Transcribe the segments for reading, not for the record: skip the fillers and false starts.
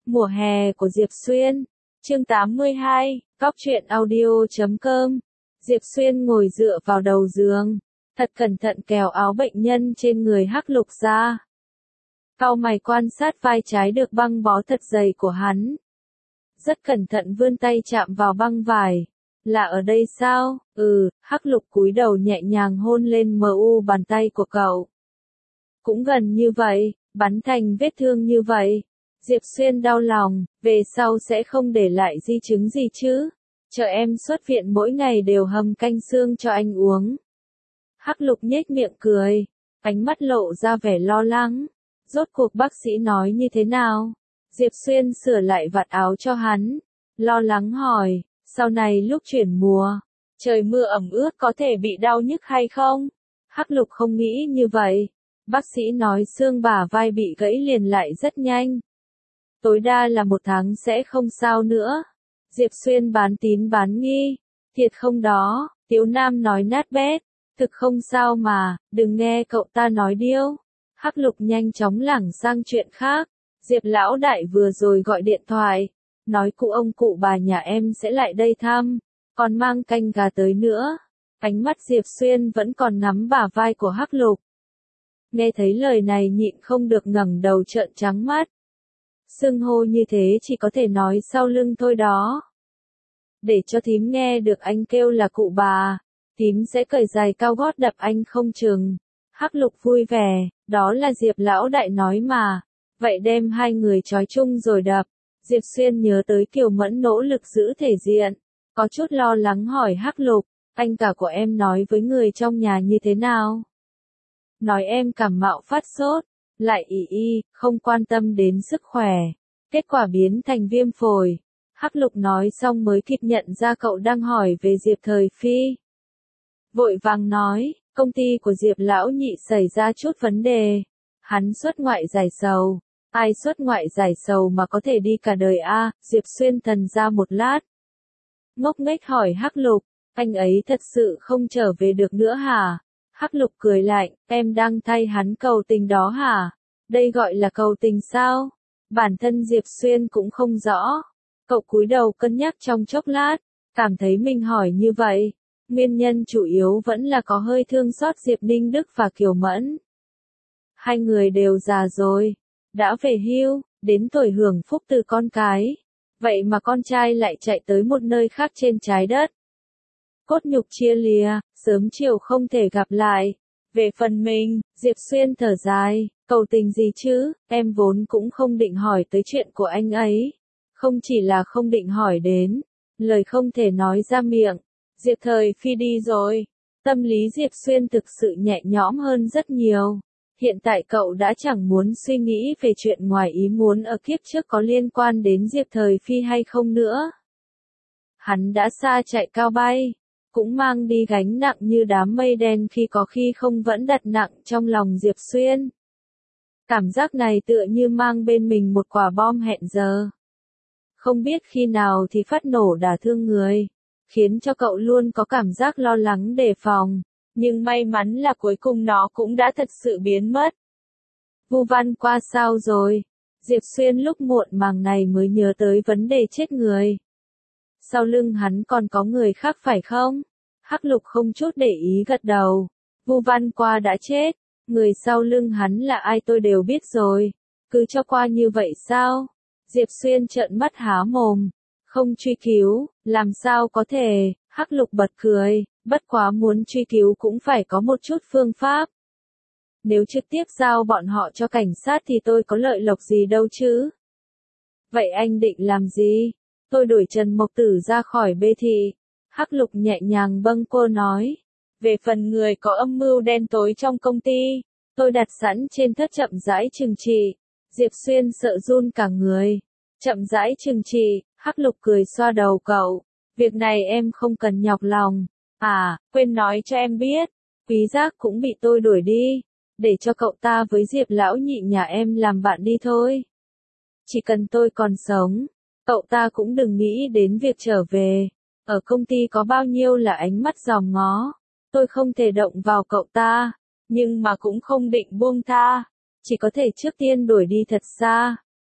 Mùa hè của Diệp Xuyên. Chương 82, Góc truyện audio.com. Diệp Xuyên ngồi dựa vào đầu giường, thật cẩn thận kéo áo bệnh nhân trên người Hắc Lục ra. Cau mày quan sát vai trái được băng bó thật dày của hắn. Rất cẩn thận vươn tay chạm vào băng vải. Là ở đây sao? Hắc Lục cúi đầu nhẹ nhàng hôn lên bàn tay của cậu. Cũng gần như vậy, bắn thành vết thương như vậy. Diệp Xuyên đau lòng, về sau sẽ không để lại di chứng gì chứ? Chờ em xuất viện mỗi ngày đều hầm canh xương cho anh uống. Hắc Lục nhếch miệng cười, ánh mắt lộ ra vẻ lo lắng. Rốt cuộc bác sĩ nói như thế nào? Diệp Xuyên sửa lại vạt áo cho hắn, lo lắng hỏi, sau này lúc chuyển mùa, trời mưa ẩm ướt có thể bị đau nhức hay không? Hắc Lục không nghĩ như vậy. Bác sĩ nói xương bả vai bị gãy liền lại rất nhanh. Tối đa là 1 tháng sẽ không sao nữa. Diệp Xuyên bán tín bán nghi. Thiệt không đó, Tiếu Nam nói nát bét. Thực không sao mà, đừng nghe cậu ta nói điêu. Hắc Lục nhanh chóng lảng sang chuyện khác. Diệp lão đại vừa rồi gọi điện thoại. Nói cụ ông cụ bà nhà em sẽ lại đây thăm. Còn mang canh gà tới nữa. Ánh mắt Diệp Xuyên vẫn còn ngắm bả vai của Hắc Lục. Nghe thấy lời này nhịn không được ngẩng đầu trợn trắng mắt. Xưng hô như thế chỉ có thể nói sau lưng thôi đó. Để cho thím nghe được anh kêu là cụ bà, thím sẽ cởi giày cao gót đập anh không chừng. Hắc Lục vui vẻ, đó là Diệp lão đại nói mà. Vậy đem hai người trói chung rồi đập. Diệp Xuyên nhớ tới Kiều Mẫn nỗ lực giữ thể diện, có chút lo lắng hỏi Hắc Lục, anh cả của em nói với người trong nhà như thế nào? Nói em cảm mạo phát sốt, lại không quan tâm đến sức khỏe. Kết quả biến thành viêm phổi. Hắc Lục nói xong mới kịp nhận ra cậu đang hỏi về Diệp Thời Phi. Vội vàng nói, công ty của Diệp lão nhị xảy ra chút vấn đề. Hắn xuất ngoại giải sầu. Ai xuất ngoại giải sầu mà có thể đi cả đời a? Diệp Xuyên thần ra một lát. Ngốc nghếch hỏi Hắc Lục, anh ấy thật sự không trở về được nữa hả? Hắc Lục cười lạnh, em đang thay hắn cầu tình đó hả? Đây gọi là cầu tình sao? Bản thân Diệp Xuyên cũng không rõ. Cậu cúi đầu cân nhắc trong chốc lát, cảm thấy mình hỏi như vậy. Nguyên nhân chủ yếu vẫn là có hơi thương xót Diệp Ninh Đức và Kiều Mẫn. Hai người đều già rồi, đã về hưu, đến tuổi hưởng phúc từ con cái. Vậy mà con trai lại chạy tới một nơi khác trên trái đất. Cốt nhục chia lìa, sớm chiều không thể gặp lại. Về phần mình, Diệp Xuyên thở dài, cầu tình gì chứ, em vốn cũng không định hỏi tới chuyện của anh ấy. Không chỉ là không định hỏi đến, lời không thể nói ra miệng. Diệp Thời Phi đi rồi. Tâm lý Diệp Xuyên thực sự nhẹ nhõm hơn rất nhiều. Hiện tại cậu đã chẳng muốn suy nghĩ về chuyện ngoài ý muốn ở kiếp trước có liên quan đến Diệp Thời Phi hay không nữa. Hắn đã xa chạy cao bay, cũng mang đi gánh nặng như đám mây đen khi không vẫn đặt nặng trong lòng Diệp Xuyên. Cảm giác này tựa như mang bên mình một quả bom hẹn giờ. Không biết khi nào thì phát nổ đả thương người, khiến cho cậu luôn có cảm giác lo lắng đề phòng. Nhưng may mắn là cuối cùng nó cũng đã thật sự biến mất. Vu Văn Qua sao rồi? Diệp Xuyên lúc muộn màng này mới nhớ tới vấn đề chết người. Sau lưng hắn còn có người khác phải không? Hắc Lục không chút để ý gật đầu. Vu Văn Qua đã chết. Người sau lưng hắn là ai tôi đều biết rồi. Cứ cho qua như vậy sao? Diệp Xuyên trợn mắt há mồm. Không truy cứu, làm sao có thể? Hắc Lục bật cười. Bất quá muốn truy cứu cũng phải có một chút phương pháp. Nếu trực tiếp giao bọn họ cho cảnh sát thì tôi có lợi lộc gì đâu chứ? Vậy anh định làm gì? Tôi đuổi Trần Mộc Tử ra khỏi bê thị. Hắc Lục nhẹ nhàng bâng quơ nói. Về phần người có âm mưu đen tối trong công ty, tôi đặt sẵn trên thớt chậm rãi trừng trị. Diệp Xuyên sợ run cả người. Chậm rãi trừng trị, Hắc Lục cười xoa đầu cậu. Việc này em không cần nhọc lòng. À, quên nói cho em biết, Quý Giác cũng bị tôi đuổi đi, để cho cậu ta với Diệp lão nhị nhà em làm bạn đi thôi. Chỉ cần tôi còn sống, cậu ta cũng đừng nghĩ đến việc trở về. Ở công ty có bao nhiêu là ánh mắt dòm ngó, tôi không thể động vào cậu ta, nhưng mà cũng không định buông tha, chỉ có thể trước tiên đuổi đi thật xa.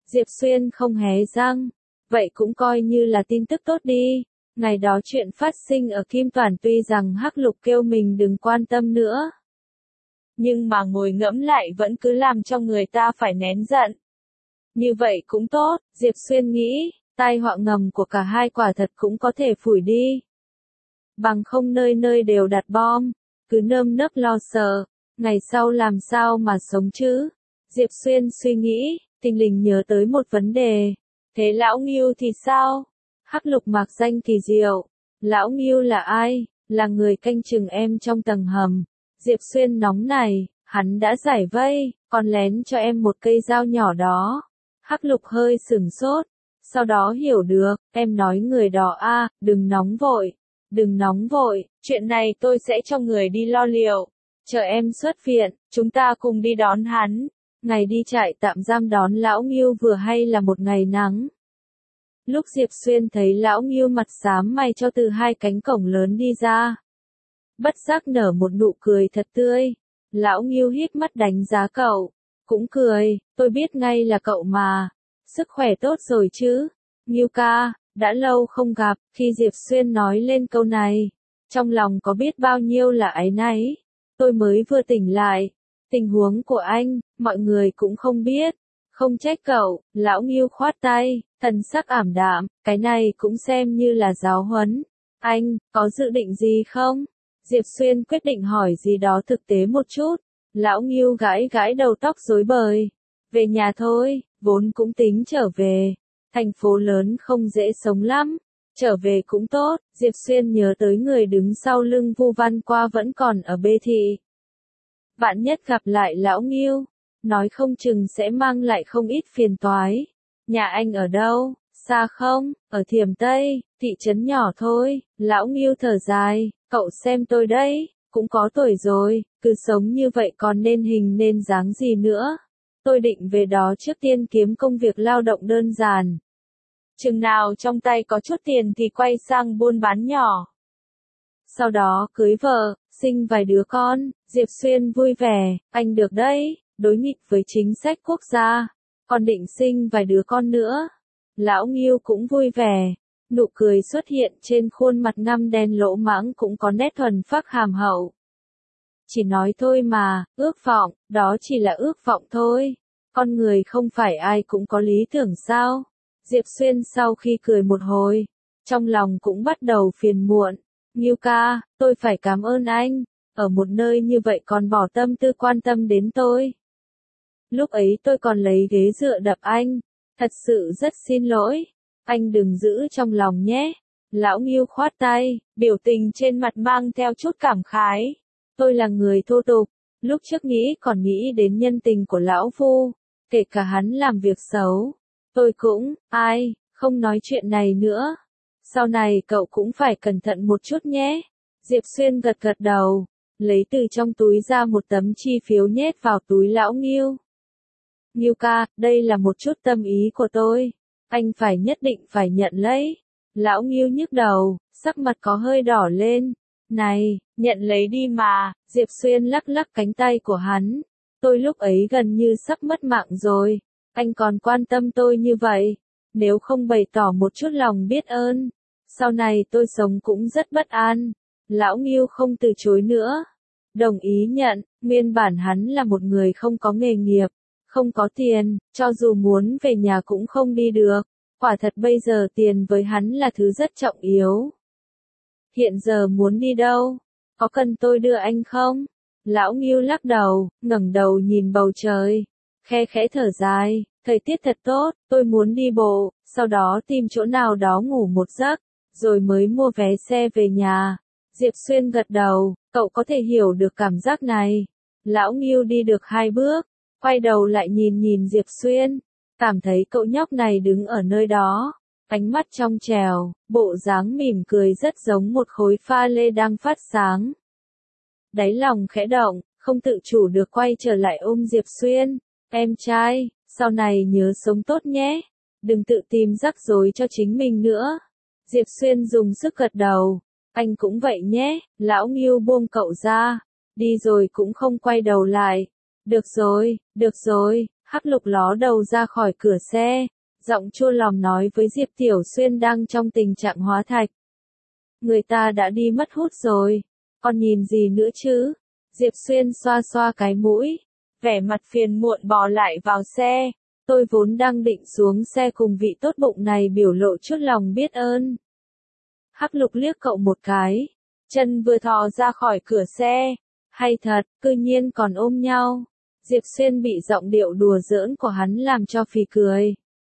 Diệp Xuyên không hé răng. Vậy cũng coi như là tin tức tốt đi. Ngày đó chuyện phát sinh ở Kim Toàn tuy rằng Hắc Lục kêu mình đừng quan tâm nữa. Nhưng mà ngồi ngẫm lại vẫn cứ làm cho người ta phải nén giận. Như vậy cũng tốt, Diệp Xuyên nghĩ, tai họa ngầm của cả hai quả thật cũng có thể phủi đi. Bằng không nơi nơi đều đặt bom, cứ nơm nớp lo sợ, ngày sau làm sao mà sống chứ? Diệp Xuyên suy nghĩ, thình lình nhớ tới một vấn đề. Thế Lão Ngưu thì sao? Hắc Lục mạc danh kỳ diệu. Lão Ngưu là ai? Là người canh chừng em trong tầng hầm. Diệp Xuyên nóng này, hắn đã giải vây, còn lén cho em một cây dao nhỏ đó. Hắc Lục hơi sửng sốt, sau đó hiểu được, em nói người đó à, đừng nóng vội, đừng nóng vội, chuyện này tôi sẽ cho người đi lo liệu. Chờ em xuất viện, chúng ta cùng đi đón hắn. Ngày đi trại tạm giam đón Lão Ngưu vừa hay là một ngày nắng. Lúc Diệp Xuyên thấy Lão Ngưu mặt xám mày cho từ hai cánh cổng lớn đi ra. Bất giác nở một nụ cười thật tươi. Lão Ngưu híp mắt đánh giá cậu. Cũng cười, tôi biết ngay là cậu mà. Sức khỏe tốt rồi chứ? Ngưu ca, đã lâu không gặp. Khi Diệp Xuyên nói lên câu này, trong lòng có biết bao nhiêu là áy náy. Tôi mới vừa tỉnh lại. Tình huống của anh, mọi người cũng không biết. Không trách cậu, Lão Ngưu khoát tay, thần sắc ảm đạm, cái này cũng xem như là giáo huấn. Anh, có dự định gì không? Diệp Xuyên quyết định hỏi gì đó thực tế một chút. Lão Ngưu gãi gãi đầu tóc rối bời. Về nhà thôi, vốn cũng tính trở về. Thành phố lớn không dễ sống lắm. Trở về cũng tốt, Diệp Xuyên nhớ tới người đứng sau lưng Vu Văn Qua vẫn còn ở Bê Thị. Vạn nhất gặp lại Lão Ngưu, nói không chừng sẽ mang lại không ít phiền toái. Nhà anh ở đâu? Xa không? Ở Thiểm Tây, thị trấn nhỏ thôi. Lão Ngưu thở dài, cậu xem tôi đấy, cũng có tuổi rồi, cứ sống như vậy còn nên hình nên dáng gì nữa. Tôi định về đó trước tiên kiếm công việc lao động đơn giản. Chừng nào trong tay có chút tiền thì quay sang buôn bán nhỏ. Sau đó cưới vợ, sinh vài đứa con. Diệp Xuyên vui vẻ, anh được đấy, đối nghịch với chính sách quốc gia, còn định sinh vài đứa con nữa. Lão Ngưu cũng vui vẻ, nụ cười xuất hiện trên khuôn mặt ngăm đen lỗ mãng cũng có nét thuần phác hàm hậu. Chỉ nói thôi mà, ước vọng, đó chỉ là ước vọng thôi. Con người không phải ai cũng có lý tưởng sao? Diệp Xuyên sau khi cười một hồi, trong lòng cũng bắt đầu phiền muộn. Ngưu ca, tôi phải cảm ơn anh, ở một nơi như vậy còn bỏ tâm tư quan tâm đến tôi. Lúc ấy tôi còn lấy ghế dựa đập anh, thật sự rất xin lỗi, anh đừng giữ trong lòng nhé. Lão Ngưu khoát tay, biểu tình trên mặt mang theo chút cảm khái. Tôi là người thô tục, lúc trước nghĩ còn nghĩ đến nhân tình của Lão Phu, kể cả hắn làm việc xấu. Tôi cũng, không nói chuyện này nữa. Sau này cậu cũng phải cẩn thận một chút nhé. Diệp Xuyên gật gật đầu, lấy từ trong túi ra một tấm chi phiếu nhét vào túi Lão Ngưu. Ngưu ca, đây là một chút tâm ý của tôi. Anh phải nhất định phải nhận lấy. Lão Ngưu nhức đầu, sắc mặt có hơi đỏ lên. Này, nhận lấy đi mà. Diệp Xuyên lắc lắc cánh tay của hắn. Tôi lúc ấy gần như sắp mất mạng rồi. Anh còn quan tâm tôi như vậy. Nếu không bày tỏ một chút lòng biết ơn, sau này tôi sống cũng rất bất an. Lão Ngưu không từ chối nữa. Đồng ý nhận, nguyên bản hắn là một người không có nghề nghiệp, không có tiền, cho dù muốn về nhà cũng không đi được. Quả thật bây giờ tiền với hắn là thứ rất trọng yếu. Hiện giờ muốn đi đâu? Có cần tôi đưa anh không? Lão Ngưu lắc đầu, ngẩng đầu nhìn bầu trời, khe khẽ thở dài, thời tiết thật tốt, tôi muốn đi bộ, sau đó tìm chỗ nào đó ngủ một giấc, rồi mới mua vé xe về nhà. Diệp Xuyên gật đầu, cậu có thể hiểu được cảm giác này. Lão Ngưu đi được 2 bước, quay đầu lại nhìn nhìn Diệp Xuyên, cảm thấy cậu nhóc này đứng ở nơi đó, ánh mắt trong trèo, bộ dáng mỉm cười rất giống một khối pha lê đang phát sáng. Đáy lòng khẽ động, không tự chủ được quay trở lại ôm Diệp Xuyên. Em trai, sau này nhớ sống tốt nhé, đừng tự tìm rắc rối cho chính mình nữa. Diệp Xuyên dùng sức gật đầu, anh cũng vậy nhé. Lão Ngưu buông cậu ra, đi rồi cũng không quay đầu lại. Được rồi, Hắc Lục ló đầu ra khỏi cửa xe, giọng chua lòng nói với Diệp Tiểu Xuyên đang trong tình trạng hóa thạch. Người ta đã đi mất hút rồi, còn nhìn gì nữa chứ? Diệp Xuyên xoa xoa cái mũi, vẻ mặt phiền muộn bò lại vào xe. Tôi vốn đang định xuống xe cùng vị tốt bụng này biểu lộ chút lòng biết ơn. Hắc Lục liếc cậu một cái, chân vừa thò ra khỏi cửa xe. Hay thật, cư nhiên còn ôm nhau. Diệp Xuyên bị giọng điệu đùa giỡn của hắn làm cho phì cười.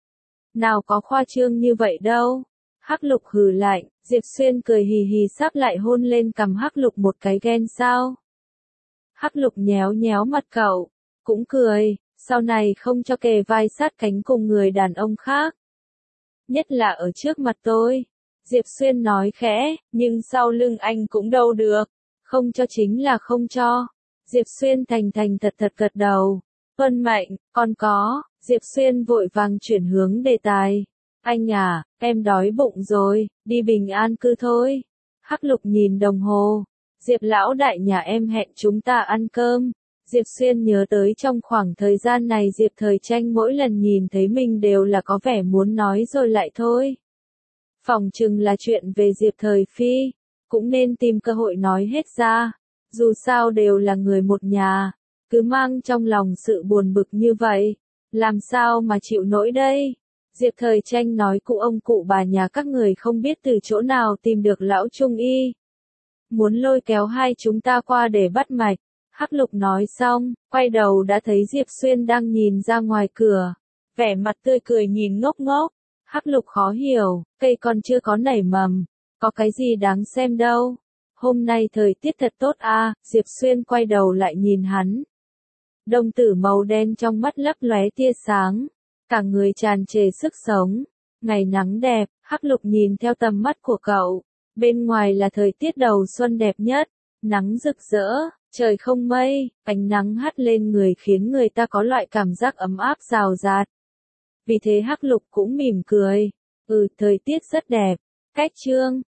Nào có khoa trương như vậy đâu. Hắc Lục hừ lạnh, Diệp Xuyên cười hì hì sắp lại hôn lên cằm Hắc Lục một cái ghen sao. Hắc Lục nhéo nhéo mặt cậu, cũng cười, sau này không cho kề vai sát cánh cùng người đàn ông khác. Nhất là ở trước mặt tôi. Diệp Xuyên nói khẽ, nhưng sau lưng anh cũng đâu được. Không cho chính là không cho. Diệp Xuyên thành thành thật thật gật đầu. Vân Mạnh, còn có. Diệp Xuyên vội vàng chuyển hướng đề tài. Anh à, em đói bụng rồi, đi Bình An cư thôi. Hắc Lục nhìn đồng hồ. Diệp lão đại nhà em hẹn chúng ta ăn cơm. Diệp Xuyên nhớ tới trong khoảng thời gian này Diệp Thời Tranh mỗi lần nhìn thấy mình đều là có vẻ muốn nói rồi lại thôi. Phỏng chừng là chuyện về Diệp Thời Phi, cũng nên tìm cơ hội nói hết ra. Dù sao đều là người một nhà, cứ mang trong lòng sự buồn bực như vậy, làm sao mà chịu nổi đây? Diệp Thời Tranh nói cụ ông cụ bà nhà các người không biết từ chỗ nào tìm được lão trung y. Muốn lôi kéo hai chúng ta qua để bắt mạch. Hắc Lục nói xong, quay đầu đã thấy Diệp Xuyên đang nhìn ra ngoài cửa. Vẻ mặt tươi cười nhìn ngốc ngốc. Hắc Lục khó hiểu, cây còn chưa có nảy mầm, có cái gì đáng xem đâu. Hôm nay thời tiết thật tốt à, Diệp Xuyên quay đầu lại nhìn hắn. Đồng tử màu đen trong mắt lấp lóe tia sáng, cả người tràn trề sức sống. Ngày nắng đẹp, Hắc Lục nhìn theo tầm mắt của cậu. Bên ngoài là thời tiết đầu xuân đẹp nhất, nắng rực rỡ, trời không mây, ánh nắng hắt lên người khiến người ta có loại cảm giác ấm áp rào rạt. Vì thế Hắc Lục cũng mỉm cười. Thời tiết rất đẹp. Cách chương